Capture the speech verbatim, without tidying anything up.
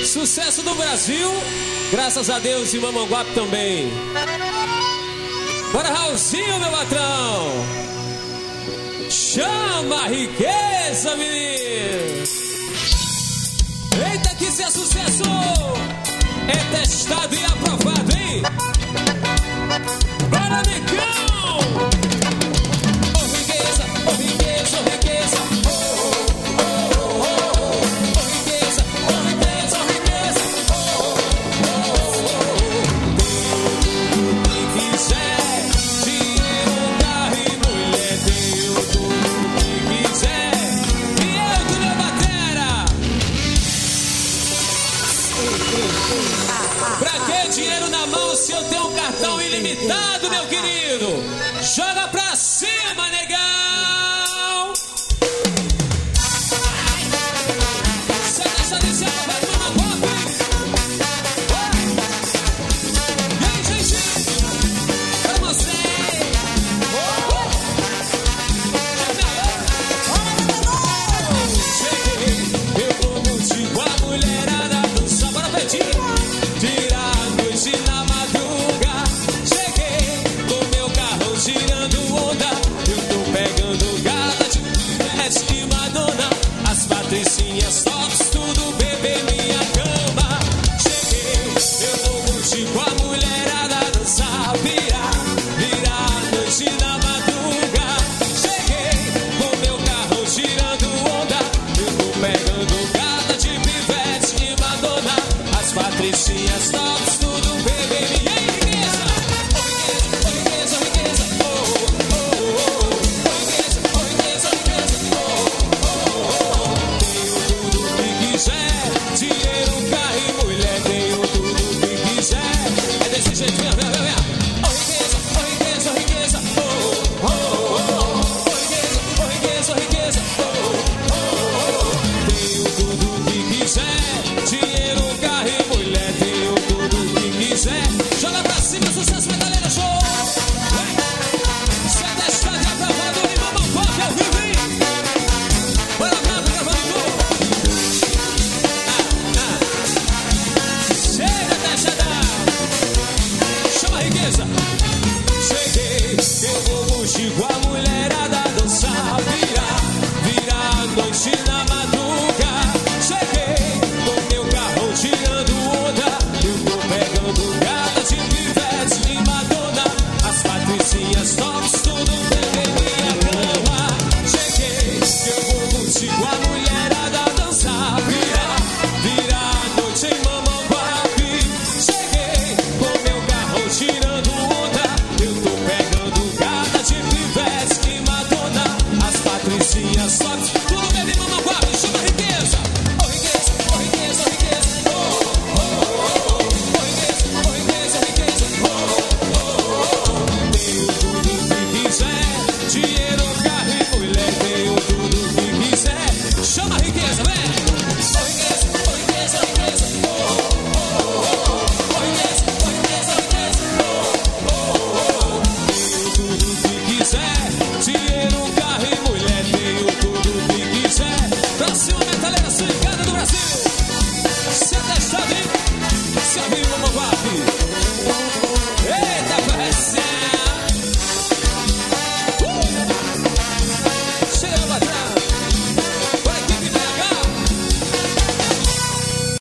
Sucesso do Brasil, graças a Deus, e Mamanguape também. Bora, Raulzinho, meu patrão. Chama a riqueza, menino. Eita, que isso é sucesso. É testado e aprovado, hein? Bora, Nicão. Ô, riqueza, ô, riqueza, ô, riqueza. Se eu tenho um cartão ilimitado, meu querido, joga pra cima, negão! Você deixa de ser uma vai tomar golpe! E aí, gente? Pra você! Cheguei, eu vou curtir com a mulherada, dançar para pedir, tirar a noite na tirando onda, eu tô pegando gata de Beth e Madonna, as patricinhas tops, tudo bebê minha cama. Cheguei, eu vou curtir com a mulherada, dançar, virar, virar a noite na madruga. Cheguei, com meu carro tirando onda, eu tô pegando gata de Beth e Madonna, as patricinhas tops, tudo bebê minha riqueza. Dinheiro, carro e mulher, tenho tudo que quiser. É desse jeito, vem, vem, vem, vem. Oh, riqueza, oh, riqueza, oh, riqueza. Oh, oh, oh, oh, riqueza, oh, riqueza, oh, riqueza. Oh, oh, oh, tenho tudo que quiser. Dinheiro, carro e mulher, tenho tudo que quiser. Joga pra cima, sucesso, galera, show. Cê é desta de aprovado e Mamanguape ao vivo, hein? Bora lá, gravando tudo. Cheguei, eu vou curtir com a mulherada, dançar, virar, virar a noite na madruga. Cheguei, com meu carro tirando onda, eu tô pegando gata de Pivete e Madonna, as patricinhas tops, tudo bebê minha cama. Cheguei, eu vou curtir com a mulherada, dançar, virar, virar a noite em Mamanguape. Cheguei, com meu carro tirando onda, eu tô pegando gata de Pivete e Madonna, as patricinhas tops, tudo bebê Mamanguape, chama a riqueza. Oh, riqueza, oh, riqueza, oh, riqueza. Oh, oh, oh, oh, oh, riqueza, oh, riqueza, oh, riqueza. Oh, oh, oh, tenho tudo que quiser. Dinheiro, carro e mulher, tenho tudo que quiser. Chama a riqueza, vem.